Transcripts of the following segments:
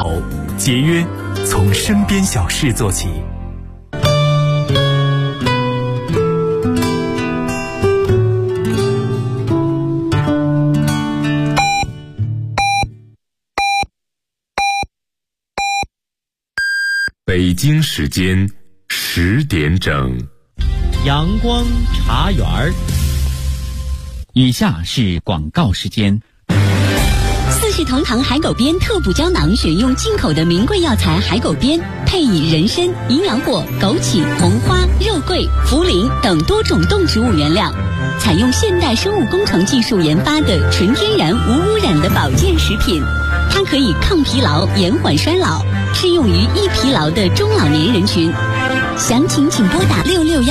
保，节约从身边小事做起。 北京时间10点整， 阳光茶园儿。以下是广告时间。 四世同堂海狗鞭特补胶囊选用进口的名贵药材海狗鞭，配以人参、营养果、枸杞、红花、肉桂、茯苓等多种动植物原料，采用现代生物工程技术研发的纯天然无污染的保健食品。它可以抗疲劳、延缓衰老，适用于易疲劳的中老年人群。详情请拨打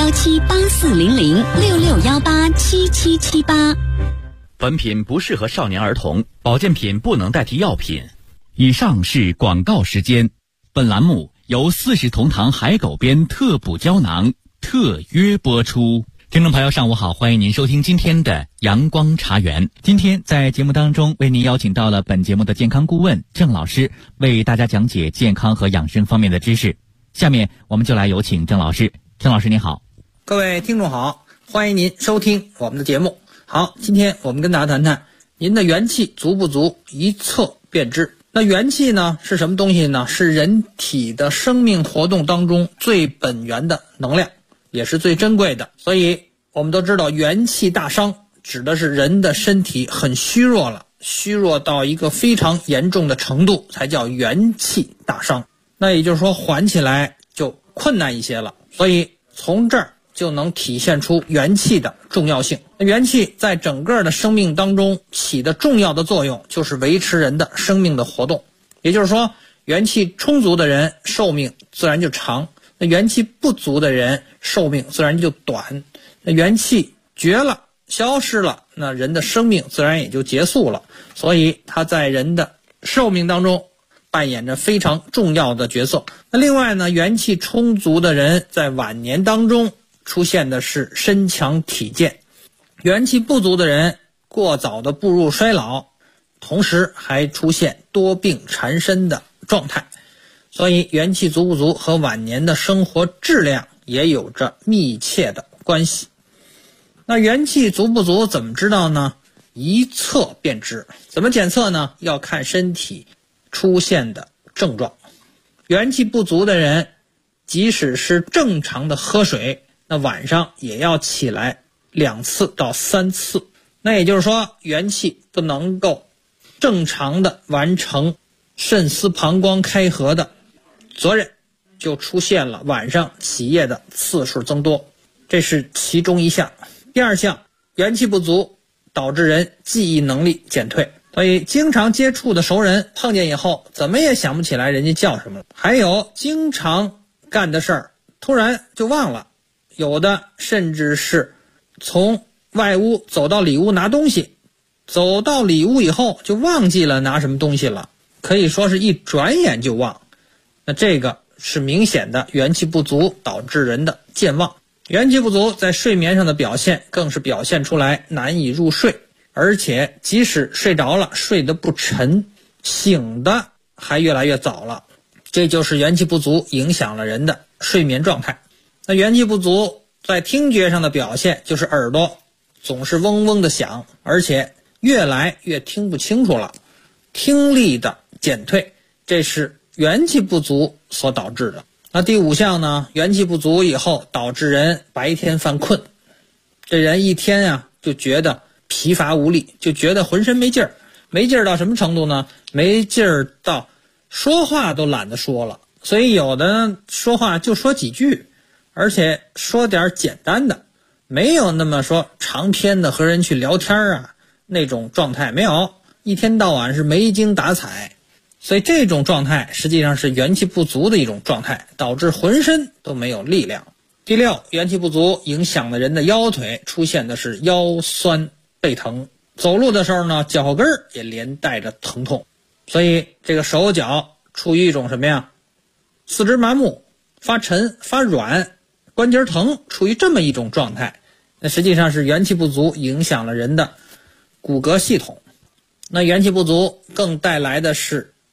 6617840066187778。 本品不适合少年儿童，保健品不能代替药品。以上是广告时间。本栏目由四世同堂海狗鞭特补胶囊特约播出。听众朋友上午好，欢迎您收听今天的阳光茶园。今天在节目当中为您邀请到了本节目的健康顾问郑老师，为大家讲解健康和养生方面的知识。下面我们就来有请郑老师。郑老师您好。 各位听众好，欢迎您收听我们的节目。好，今天我们跟大家谈谈您的元气足不足，一测便知。那元气呢是什么东西呢？是人体的生命活动当中最本源的能量，也是最珍贵的。所以我们都知道元气大伤指的是人的身体很虚弱了，虚弱到一个非常严重的程度才叫元气大伤。那也就是说缓起来就困难一些了，所以从这儿就能体现出元气的重要性。元气在整个的生命当中起的重要的作用，就是维持人的生命的活动。也就是说，元气充足的人寿命自然就长，那元气不足的人寿命自然就短。那元气绝了，消失了，那人的生命自然也就结束了。所以它在人的寿命当中扮演着非常重要的角色。那另外呢，元气充足的人在晚年当中出现的是身强体健，元气不足的人过早的步入衰老，同时还出现多病缠身的状态。所以元气足不足和晚年的生活质量也有着密切的关系。那元气足不足怎么知道呢？一测便知。怎么检测呢？要看身体出现的症状。元气不足的人即使是正常的喝水，那晚上也要起来2次到3次。那也就是说，元气不能够正常的完成肾丝膀胱开合的责任，就出现了晚上起夜的次数增多，这是其中一项。第二项，元气不足导致人记忆能力减退，所以经常接触的熟人碰见以后怎么也想不起来人家叫什么了。还有经常干的事儿突然就忘了，有的甚至是从外屋走到里屋拿东西，走到里屋以后就忘记了拿什么东西了，可以说是一转眼就忘。那这个是明显的元气不足导致人的健忘。元气不足在睡眠上的表现更是表现出来难以入睡，而且即使睡着了睡得不沉，醒的还越来越早了。这就是元气不足影响了人的睡眠状态。那元气不足在听觉上的表现就是耳朵总是嗡嗡的响，而且越来越听不清楚了，听力的减退，这是元气不足所导致的。那第5项呢，元气不足以后导致人白天犯困，这人一天就觉得疲乏无力，就觉得浑身没劲儿。没劲儿到什么程度呢？没劲儿到说话都懒得说了。所以有的说话就说几句，而且说点简单的，没有那么说长篇的和人去聊天那种状态没有，一天到晚是没精打采。所以这种状态实际上是元气不足的一种状态，导致浑身都没有力量。第6，元气不足影响了人的腰腿，出现的是腰酸背疼，走路的时候呢，脚后跟也连带着疼痛。所以这个手脚处于一种什么呀？四肢麻木、发沉、发软、关节疼，处于这么一种状态。那实际上是元气不足影响了人的骨骼系统。那元气不足更带来的是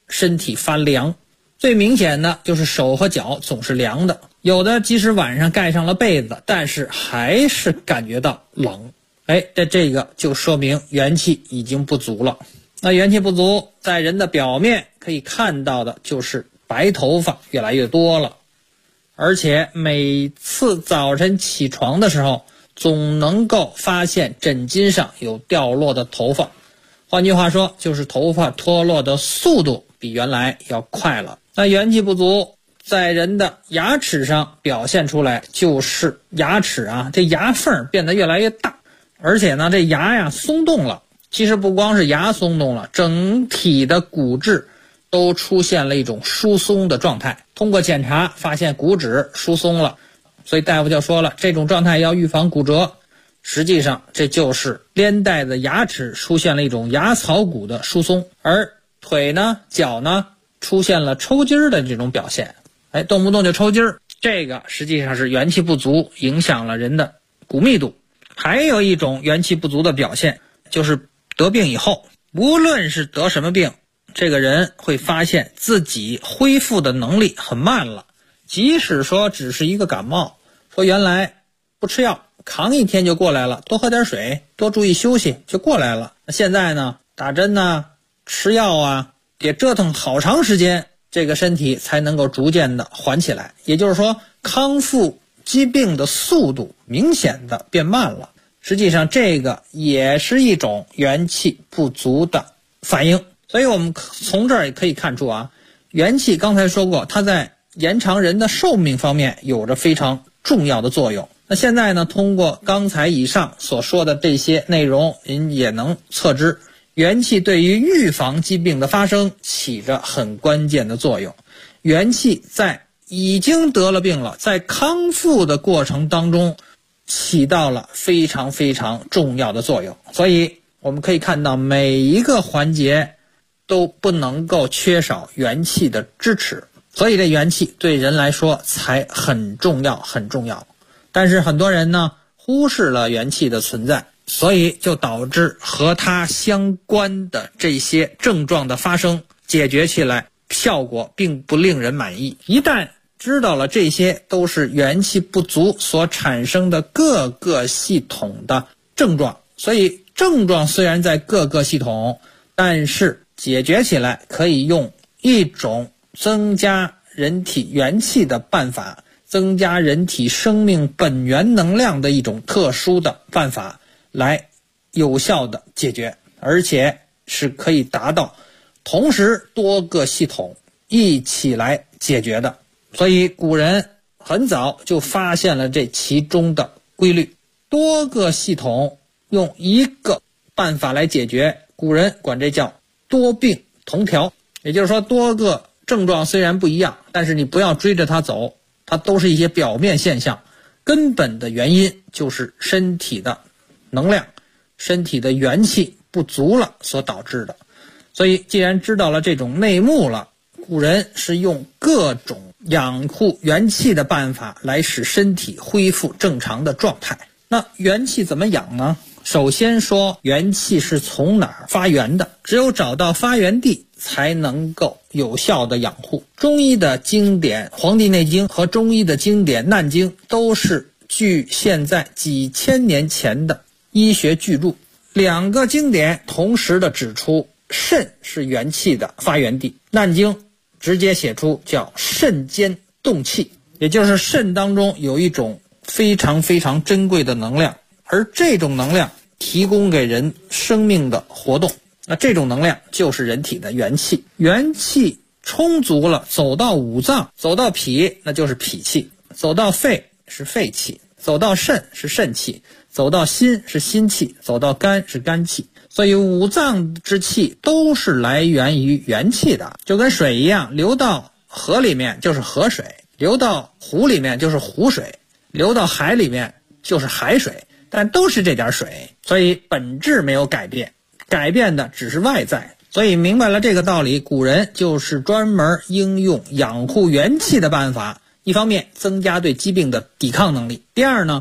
身体发凉。最明显的就是手和脚总是凉的，有的即使晚上盖上了被子，但是还是感觉到冷。这个就说明元气已经不足了。那元气不足，在人的表面可以看到的就是白头发越来越多了，而且每次早晨起床的时候，总能够发现枕巾上有掉落的头发。换句话说，就是头发脱落的速度比原来要快了。那元气不足在人的牙齿上表现出来，就是牙齿这牙缝变得越来越大，而且呢，这牙松动了。其实不光是牙松动了，整体的骨质都出现了一种疏松的状态。通过检查发现骨质疏松了，所以大夫就说了，这种状态要预防骨折。实际上这就是连带的牙齿出现了一种牙槽骨的疏松，而腿呢、脚呢出现了抽筋的这种表现。动不动就抽筋，这个实际上是元气不足影响了人的骨密度。还有一种元气不足的表现，就是得病以后，无论是得什么病，这个人会发现自己恢复的能力很慢了。即使说只是一个感冒，说原来不吃药扛一天就过来了，多喝点水，多注意休息就过来了。现在呢，打针吃药得折腾好长时间，这个身体才能够逐渐的缓起来。也就是说，康复疾病的速度明显的变慢了。实际上这个也是一种元气不足的反应。所以我们从这儿也可以看出元气刚才说过，它在延长人的寿命方面有着非常重要的作用。那现在呢，通过刚才以上所说的这些内容，您也能测知元气对于预防疾病的发生起着很关键的作用。元气在已经得了病了，在康复的过程当中起到了非常非常重要的作用。所以我们可以看到每一个环节都不能够缺少元气的支持，所以这元气对人来说才很重要很重要。但是很多人呢忽视了元气的存在，所以就导致和它相关的这些症状的发生解决起来效果并不令人满意。一旦知道了这些都是元气不足所产生的各个系统的症状，所以症状虽然在各个系统，但是解决起来可以用一种增加人体元气的办法，增加人体生命本源能量的一种特殊的办法来有效的解决，而且是可以达到同时多个系统一起来解决的。所以古人很早就发现了这其中的规律，多个系统用一个办法来解决，古人管这叫多病同调。也就是说，多个症状虽然不一样，但是你不要追着它走，它都是一些表面现象，根本的原因就是身体的能量、身体的元气不足了所导致的。所以既然知道了这种内幕了，古人是用各种养护元气的办法来使身体恢复正常的状态。那元气怎么养呢？首先说元气是从哪儿发源的，只有找到发源地才能够有效的养护。中医的经典《黄帝内经》和中医的经典《难经》都是距现在几千年前的医学巨著，两个经典同时的指出肾是元气的发源地。难经直接写出叫肾间动气，也就是肾当中有一种非常非常珍贵的能量，而这种能量提供给人生命的活动，那这种能量就是人体的元气。元气充足了，走到五脏，走到脾那就是脾气，走到肺是肺气，走到肾是肾气，走到心是心气，走到肝是肝气。所以五脏之气都是来源于元气的，就跟水一样，流到河里面就是河水，流到湖里面就是湖水，流到海里面就是海水，但都是这点水，所以本质没有改变，改变的只是外在。所以明白了这个道理，古人就是专门应用养护元气的办法，一方面增加对疾病的抵抗能力，第二呢，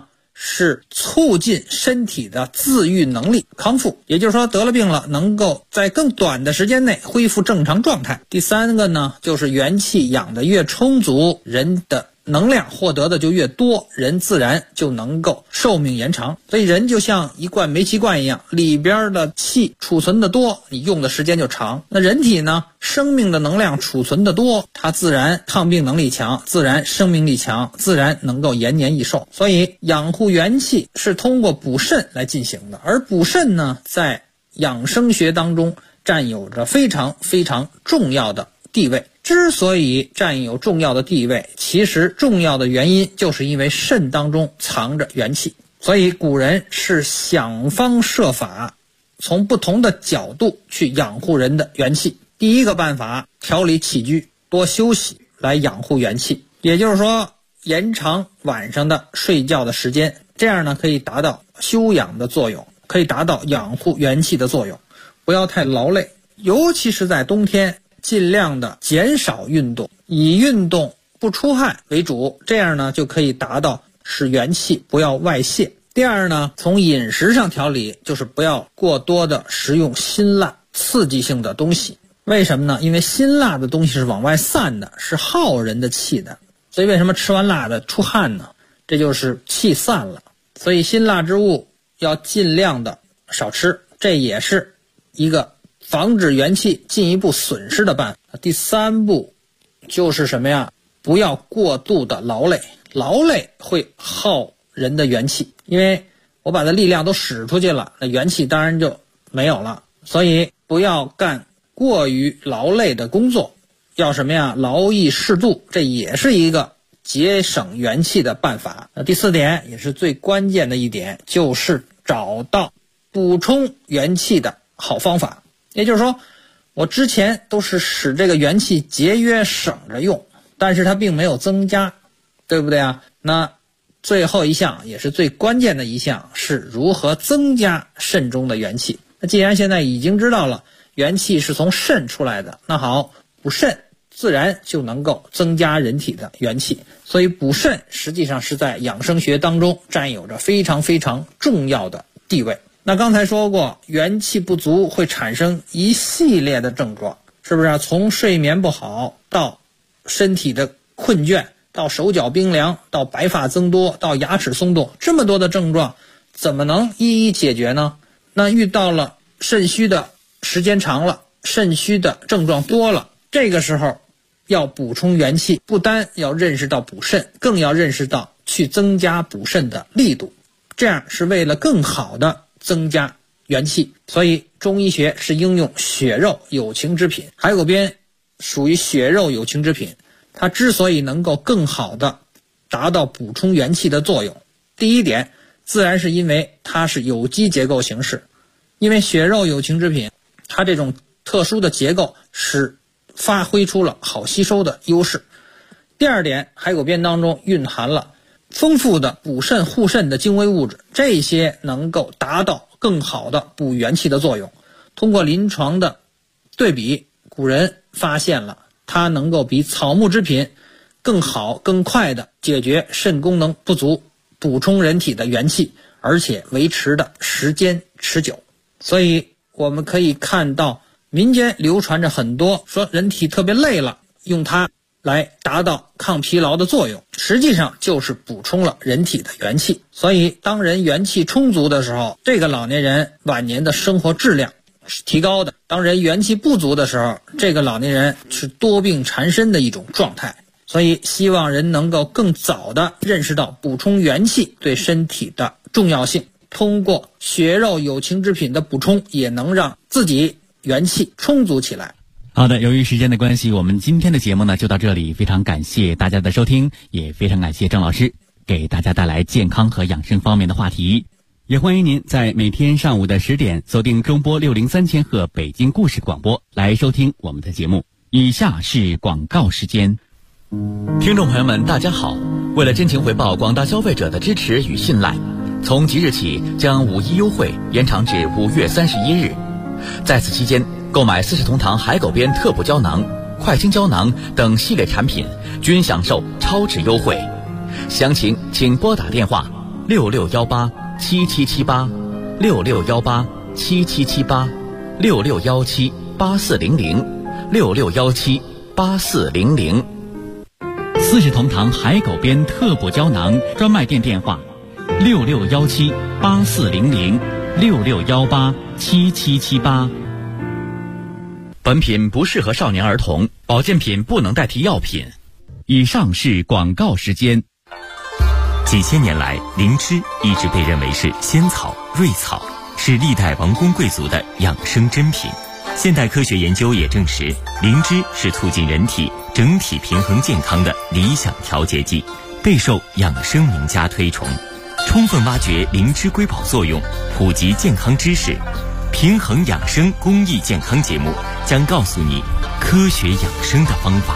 是促进身体的自愈能力康复，也就是说得了病了能够在更短的时间内恢复正常状态。第三个呢，就是元气养得越充足，人的能量获得的就越多，人自然就能够寿命延长。所以人就像一罐煤气罐一样，里边的气储存的多，你用的时间就长。那人体呢，生命的能量储存的多，它自然抗病能力强，自然生命力强，自然能够延年益寿。所以养护元气是通过补肾来进行的，而补肾呢，在养生学当中占有着非常非常重要的地位。之所以占有重要的地位，其实重要的原因就是因为肾当中藏着元气。所以古人是想方设法从不同的角度去养护人的元气。第一个办法，调理起居，多休息来养护元气，也就是说延长晚上的睡觉的时间，这样呢可以达到休养的作用，可以达到养护元气的作用。不要太劳累，尤其是在冬天，尽量的减少运动，以运动不出汗为主，这样呢就可以达到使元气不要外泄。第二呢，从饮食上调理，就是不要过多的食用辛辣刺激性的东西。为什么呢？因为辛辣的东西是往外散的，是耗人的气的，所以为什么吃完辣的出汗呢？这就是气散了。所以辛辣之物要尽量的少吃，这也是一个防止元气进一步损失的办法。第三步就是什么呀？不要过度的劳累，劳累会耗人的元气，因为我把的力量都使出去了，那元气当然就没有了。所以不要干过于劳累的工作，要什么呀？劳逸适度，这也是一个节省元气的办法。那第四点也是最关键的一点，就是找到补充元气的好方法。也就是说，我之前都是使这个元气节约省着用，但是它并没有增加，对不对啊？那最后一项也是最关键的一项，是如何增加肾中的元气。那既然现在已经知道了元气是从肾出来的，那好，补肾自然就能够增加人体的元气。所以补肾实际上是在养生学当中占有着非常非常重要的地位。那刚才说过，元气不足会产生一系列的症状，是不是啊？从睡眠不好到身体的困倦，到手脚冰凉，到白发增多，到牙齿松动，这么多的症状怎么能一一解决呢？那遇到了肾虚的时间长了，肾虚的症状多了，这个时候要补充元气，不单要认识到补肾，更要认识到去增加补肾的力度，这样是为了更好的增加元气。所以中医学是应用血肉有情之品，海狗鞭属于血肉有情之品，它之所以能够更好的达到补充元气的作用，第一点自然是因为它是有机结构形式，因为血肉有情之品它这种特殊的结构是发挥出了好吸收的优势。第二点，海狗鞭当中蕴含了丰富的补肾护肾的精微物质，这些能够达到更好的补元气的作用。通过临床的对比，古人发现了它能够比草木之品更好更快的解决肾功能不足，补充人体的元气，而且维持的时间持久。所以我们可以看到民间流传着很多说人体特别累了，用它来达到抗疲劳的作用，实际上就是补充了人体的元气。所以当人元气充足的时候，这个老年人晚年的生活质量是提高的。当人元气不足的时候，这个老年人是多病缠身的一种状态。所以希望人能够更早的认识到补充元气对身体的重要性，通过血肉有情之品的补充，也能让自己元气充足起来。 好的，由于时间的关系，我们今天的节目呢就到这里，非常感谢大家的收听，也非常感谢郑老师给大家带来健康和养生方面的话题。也欢迎您在每天上午的10点锁定中波603千赫北京故事广播来收听我们的节目。以下是广告时间。听众朋友们大家好，为了真情回报广大消费者的支持与信赖，从即日起将5·1优惠延长至5月31日。在此期间，购买40同堂海狗鞭特补胶囊、快清胶囊等系列产品均享受超值优惠。详情请拨打电话 66187778，66178400，66178400。四世同堂海狗鞭特补胶囊专卖店电话：66178400，66187778。本品不适合少年儿童，保健品不能代替药品。以上是广告时间。 几千年来，灵芝一直被认为是仙草、瑞草，是历代王公贵族的养生珍品。现代科学研究也证实，灵芝是促进人体整体平衡健康的理想调节剂，备受养生名家推崇。充分挖掘灵芝瑰宝作用，普及健康知识，平衡养生公益健康节目将告诉你科学养生的方法。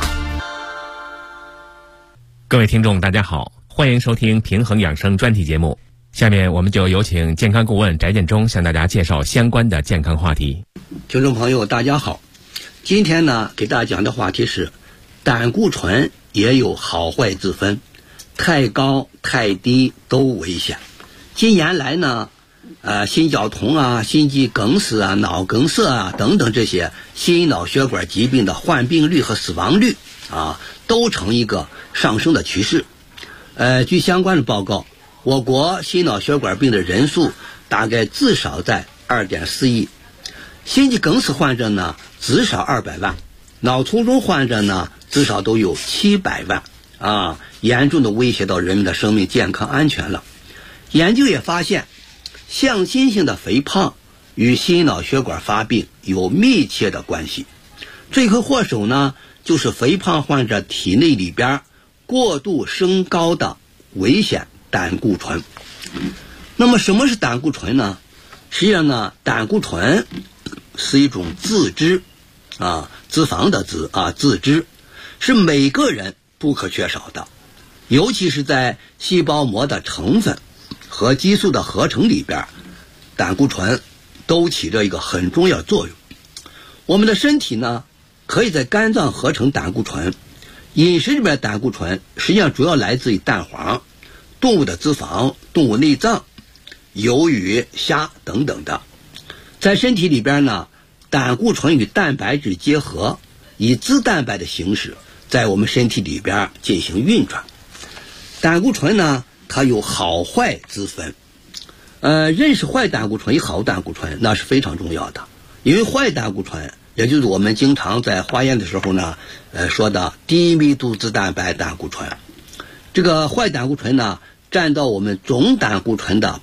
各位听众大家好，欢迎收听平衡养生专题节目。下面我们就有请健康顾问翟建中向大家介绍相关的健康话题。 听众朋友大家好，今天呢给大家讲的话题是胆固醇也有好坏之分，太高太低都危险。近年来呢心绞痛啊、心肌梗死啊、脑梗塞啊等等这些心脑血管疾病的患病率和死亡率都呈一个上升的趋势。据相关的报告，我国心脑血管病的人数大概至少在 2.4 亿，心肌梗死患者呢至少200万，脑卒中患者呢至少都有700万严重的威胁到人们的生命健康安全了。研究也发现，向心性的肥胖与心脑血管发病有密切的关系。罪魁祸首呢就是肥胖患者体内里边过度升高的危险胆固醇。那么什么是胆固醇呢？实际上呢，胆固醇是一种自脂脂肪的自脂，是每个人不可缺少的，尤其是在细胞膜的成分和激素的合成里边，胆固醇都起着一个很重要的作用。我们的身体呢可以在肝脏合成胆固醇，饮食里面的胆固醇实际上主要来自于蛋黄、动物的脂肪、动物内脏、鱿鱼、虾等等的。在身体里边呢，胆固醇与蛋白质结合，以脂蛋白的形式在我们身体里边进行运转。胆固醇呢它有好坏之分，认识坏胆固醇与好胆固醇那是非常重要的。因为坏胆固醇也就是我们经常在化验的时候呢说的低密度脂蛋白胆固醇，这个坏胆固醇呢占到我们总胆固醇的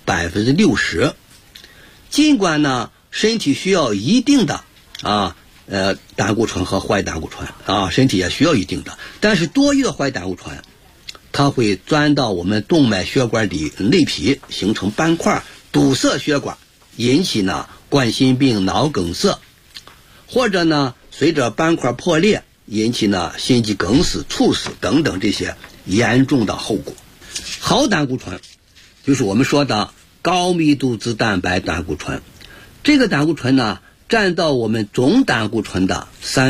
60%。 尽管呢身体需要一定的胆固醇和坏胆固醇身体也需要一定的，但是多余的坏胆固醇它会钻到我们动脉血管里内皮，形成斑块，堵塞血管，引起呢冠心病、脑梗塞，或者呢随着斑块破裂引起呢心肌梗死、猝死等等这些严重的后果。好胆固醇就是我们说的高密度脂蛋白胆固醇，这个胆固醇呢占到我们总胆固醇的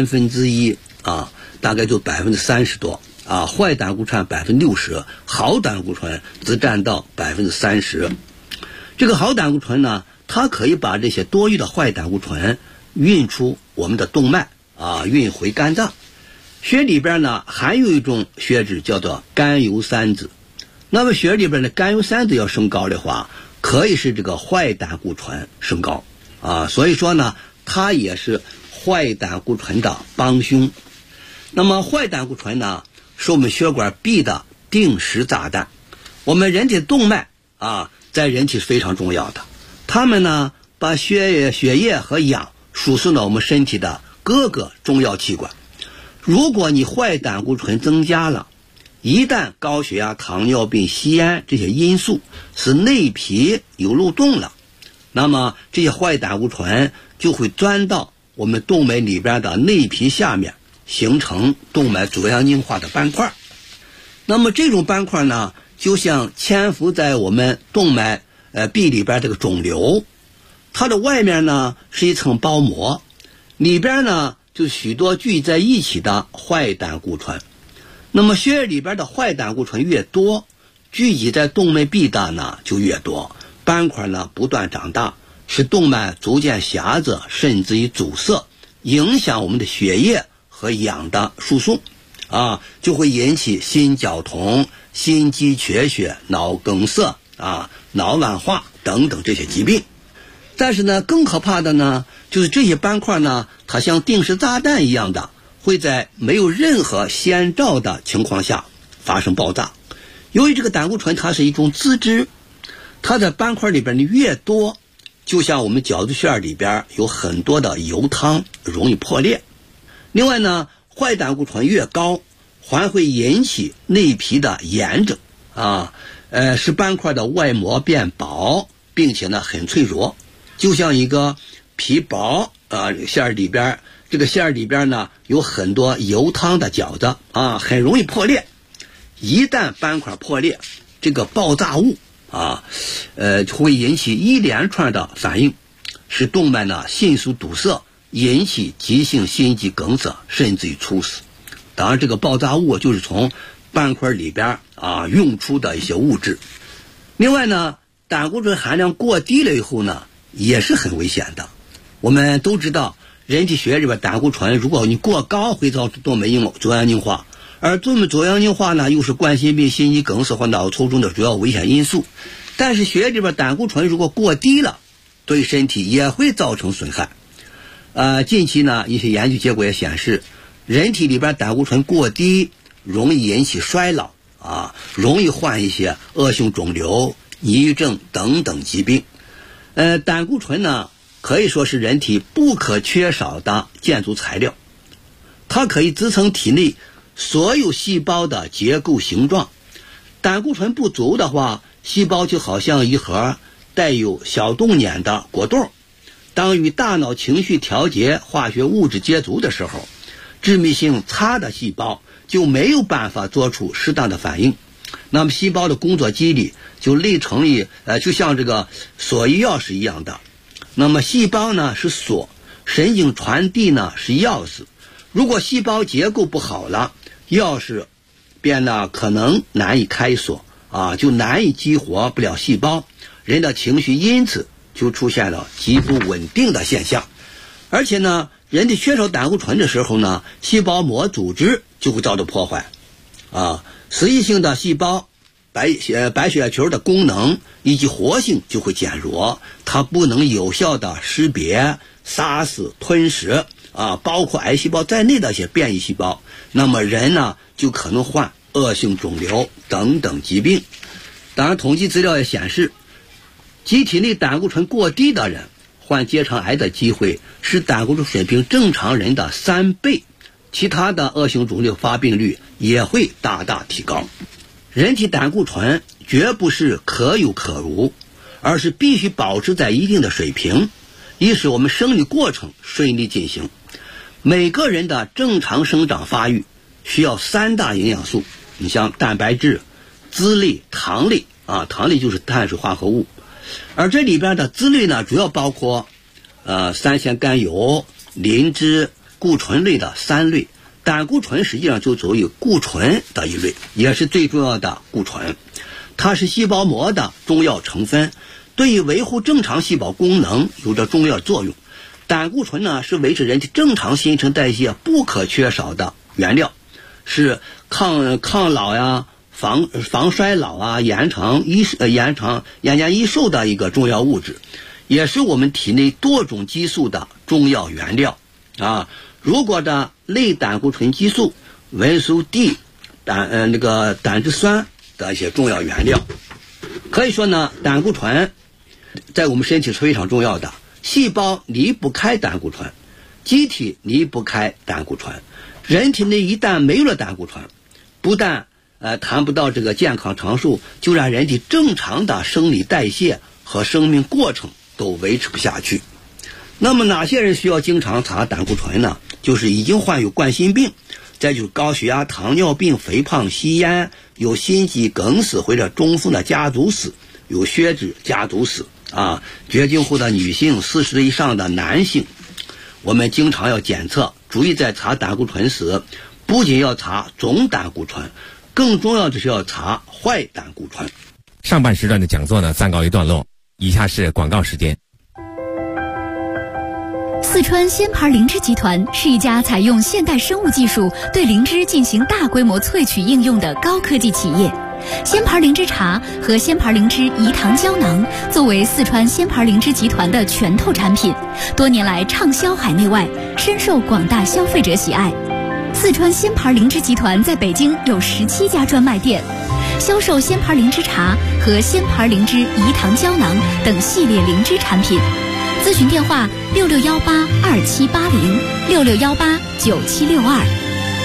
1/3大概就30%多坏胆固醇60%，好胆固醇只占到30%。这个好胆固醇呢它可以把这些多余的坏胆固醇运出我们的动脉运回肝脏。血里边呢含有一种血脂叫做甘油三酯，那么血里边的甘油三酯要升高的话，可以使这个坏胆固醇升高所以说呢它也是坏胆固醇的帮凶。那么坏胆固醇呢是我们血管壁的定时炸弹。我们人体的动脉在人体是非常重要的，它们呢把血液和氧输送到我们身体的各个重要器官。如果你坏胆固醇增加了，一旦高血压、糖尿病、吸烟这些因素使内皮有漏洞了，那么这些坏胆固醇就会钻到我们动脉里边的内皮下面，形成动脉粥样硬化的斑块。那么这种斑块呢就像潜伏在我们动脉壁里边这个肿瘤，它的外面呢是一层包膜，里边呢就许多聚在一起的坏胆固醇。那么血液里边的坏胆固醇越多， 聚集在动脉壁的呢就越多，斑块呢不断长大，使动脉逐渐狭窄，甚至于阻塞，影响我们的血液和氧的输送就会引起心绞痛、心肌缺血、脑梗塞脑软化等等这些疾病。但是呢，更可怕的呢，就是这些斑块呢，它像定时炸弹一样的，会在没有任何先兆的情况下发生爆炸。由于这个胆固醇它是一种脂质，它在斑块里边的越多，就像我们饺子馅里边有很多的油汤，容易破裂。另外呢，坏胆固醇越高，还会引起内皮的炎症使斑块的外膜变薄，并且呢很脆弱，就像一个皮薄馅里边，这个馅里边呢有很多油汤的饺子很容易破裂。一旦斑块破裂，这个爆炸物会引起一连串的反应，使动脉呢迅速堵塞，引起急性心肌梗塞，甚至于猝死。当然，这个爆炸物就是从斑块里边涌出的一些物质。另外呢，胆固醇含量过低了以后呢，也是很危险的。我们都知道，人体血液里边胆固醇，如果你过高，会造成动脉粥样硬化。而动脉粥样硬化呢，又是冠心病、心肌梗塞和脑卒中的主要危险因素。但是血液里边胆固醇如果过低了，对身体也会造成损害。近期呢，一些研究结果也显示，人体里边胆固醇过低，容易引起衰老容易患一些恶性肿瘤、抑郁症等等疾病。胆固醇呢，可以说是人体不可缺少的建筑材料，它可以支撑体内所有细胞的结构形状。胆固醇不足的话，细胞就好像一盒带有小洞眼的果冻，当与大脑情绪调节化学物质接触的时候，致密性差的细胞就没有办法做出适当的反应。那么细胞的工作机理就类成就像这个锁与钥匙一样的。那么细胞呢是锁，神经传递呢是钥匙。如果细胞结构不好了，钥匙变得可能难以开锁就难以激活不了细胞，人的情绪因此就出现了极不稳定的现象。而且呢，人体缺少胆固醇的时候呢，细胞膜组织就会遭到破坏实异性的细胞白血球的功能以及活性就会减弱，它不能有效的识别、杀死、吞噬包括癌细胞在内的一些变异细胞，那么人呢就可能患恶性肿瘤等等疾病。当然，统计资料也显示，机体内胆固醇过低的人患结肠癌的机会是胆固醇水平正常人的3倍，其他的恶性肿瘤发病率也会大大提高。人体胆固醇绝不是可有可无，而是必须保持在一定的水平，以使我们生理过程顺利进行。每个人的正常生长发育需要3大营养素，你像蛋白质、脂类、糖类糖类就是碳水化合物。而这里边的脂类呢，主要包括三酰甘油、磷脂、固醇类的3类。胆固醇实际上就属于固醇的一类，也是最重要的固醇。它是细胞膜的重要成分，对于维护正常细胞功能有着重要作用。胆固醇呢，是维持人体正常新陈代谢不可缺少的原料，是抗老防衰老延年益寿的一个重要物质，也是我们体内多种激素的重要原料如果的类胆固醇激素、维素 D、胆汁酸的一些重要原料。可以说呢，胆固醇在我们身体是非常重要的。细胞离不开胆固醇，机体离不开胆固醇。人体内一旦没有了胆固醇，不但谈不到这个健康长寿，就让人体正常的生理代谢和生命过程都维持不下去。那么哪些人需要经常查胆固醇呢？就是已经患有冠心病，再就是高血压、糖尿病、肥胖、吸烟，有心肌梗死或者中风的家族史，有血脂家族史绝经后的女性、40岁以上的男性。我们经常要检测，注意在查胆固醇时，不仅要查总胆固醇， 更重要的是要查坏胆固醇。 上半时段的讲座呢暂告一段落，以下是广告时间。 四川鲜牌灵芝集团是一家采用现代生物技术对灵芝进行大规模萃取应用的高科技企业。鲜牌灵芝茶和鲜牌灵芝饴糖胶囊作为四川鲜牌灵芝集团的拳头产品，多年来畅销海内外，深受广大消费者喜爱。四川鲜牌灵芝集团在北京有17家专卖店，销售鲜牌灵芝茶和鲜牌灵芝饴糖胶囊等系列灵芝产品。咨询电话6618278066189762。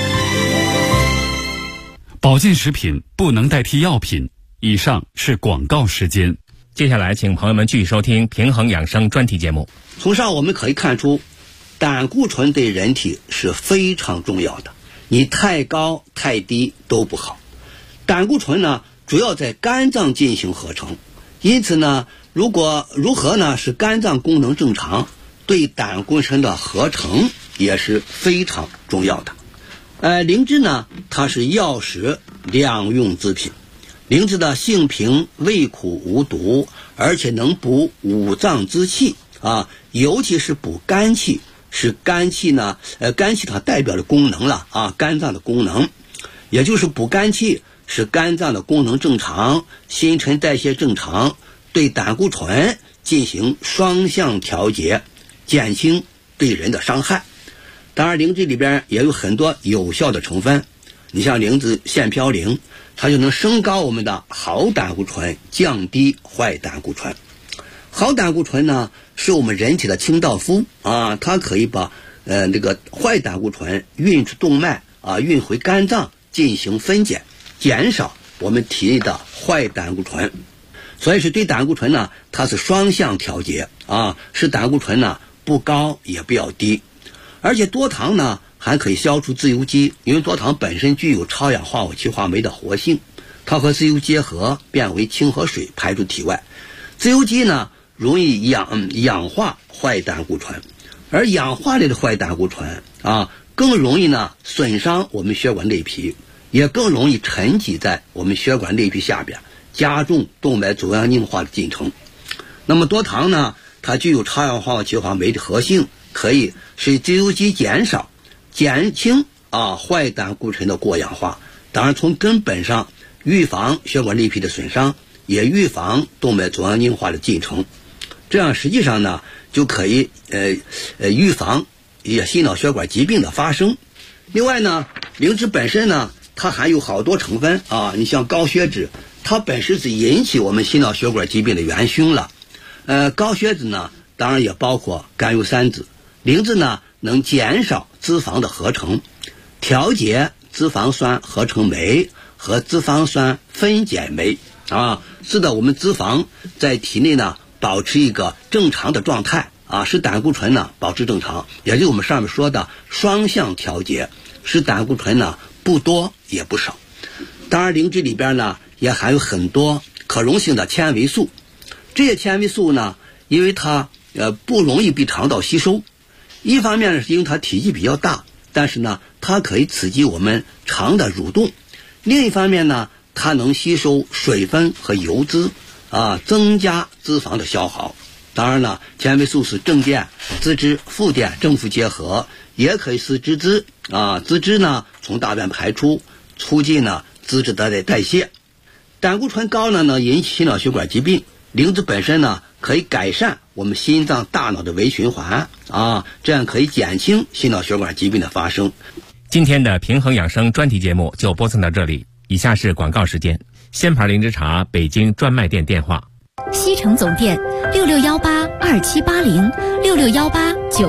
保健食品不能代替药品。以上是广告时间。 接下来请朋友们继续收听平衡养生专题节目。 从上我们可以看出，胆固醇对人体是非常重要的，你太高太低都不好。胆固醇呢主要在肝脏进行合成，因此呢如何呢使肝脏功能正常，对胆固醇的合成也是非常重要的。灵芝呢它是药食两用之品，灵芝的性平，味苦无毒，而且能补五脏之气啊，尤其是补肝气，使肝气呢肝气它代表的功能了啊，肝脏的功能，也就是补肝气，使肝脏的功能正常，新陈代谢正常，对胆固醇进行双向调节，减轻对人的伤害。当然灵芝里边也有很多有效的成分，你像灵芝腺嘌呤，它就能升高我们的好胆固醇，降低坏胆固醇。好胆固醇呢是我们人体的清道夫啊，它可以把这个坏胆固醇运出动脉啊，运回肝脏进行分解，减少我们体内的坏胆固醇。所以是对胆固醇呢它是双向调节啊，使胆固醇呢不高也不要低。而且多糖呢还可以消除自由基，因为多糖本身具有超氧化物歧化酶的活性，它和自由结合变为清和水排出体外。自由基呢容易氧化坏胆固醇，而氧化类的坏胆固醇啊更容易呢损伤我们血管内皮，也更容易沉积在我们血管内皮下边，加重动脉粥样硬化的进程。那么多糖呢它具有超氧化物歧化酶的活性，可以使自由基减少，减轻坏胆固醇的过氧化。当然从根本上预防血管内皮的损伤，也预防动脉粥样硬化的进程。这样实际上呢就可以预防心脑血管疾病的发生。另外呢灵芝本身呢它含有好多成分啊，你像高血脂，它本身是引起我们心脑血管疾病的元凶了。高血脂呢当然也包括甘油三酯。灵芝呢能减少脂肪的合成，调节脂肪酸合成酶和脂肪酸分解酶啊，使得我们脂肪在体内呢保持一个正常的状态啊，使胆固醇呢保持正常，也就是我们上面说的双向调节，使胆固醇呢不多也不少。当然灵芝里边呢也含有很多可溶性的纤维素，这些纤维素呢因为它不容易被肠道吸收，一方面是因为它体积比较大，但是呢它可以刺激我们肠的蠕动，另一方面呢它能吸收水分和油脂啊，增加脂肪的消耗。当然了纤维素是正电、脂质、负电正负结合，也可以使脂质呢从大便排出，促进呢脂质的代谢。胆固醇高呢引起心脑血管疾病，灵芝本身呢可以改善我们心脏大脑的微循环啊，这样可以减轻心脑血管疾病的发生。 今天的平衡养生专题节目就播送到这里，以下是广告时间。鲜牌灵芝茶北京专卖店电话： 西城总店661827806618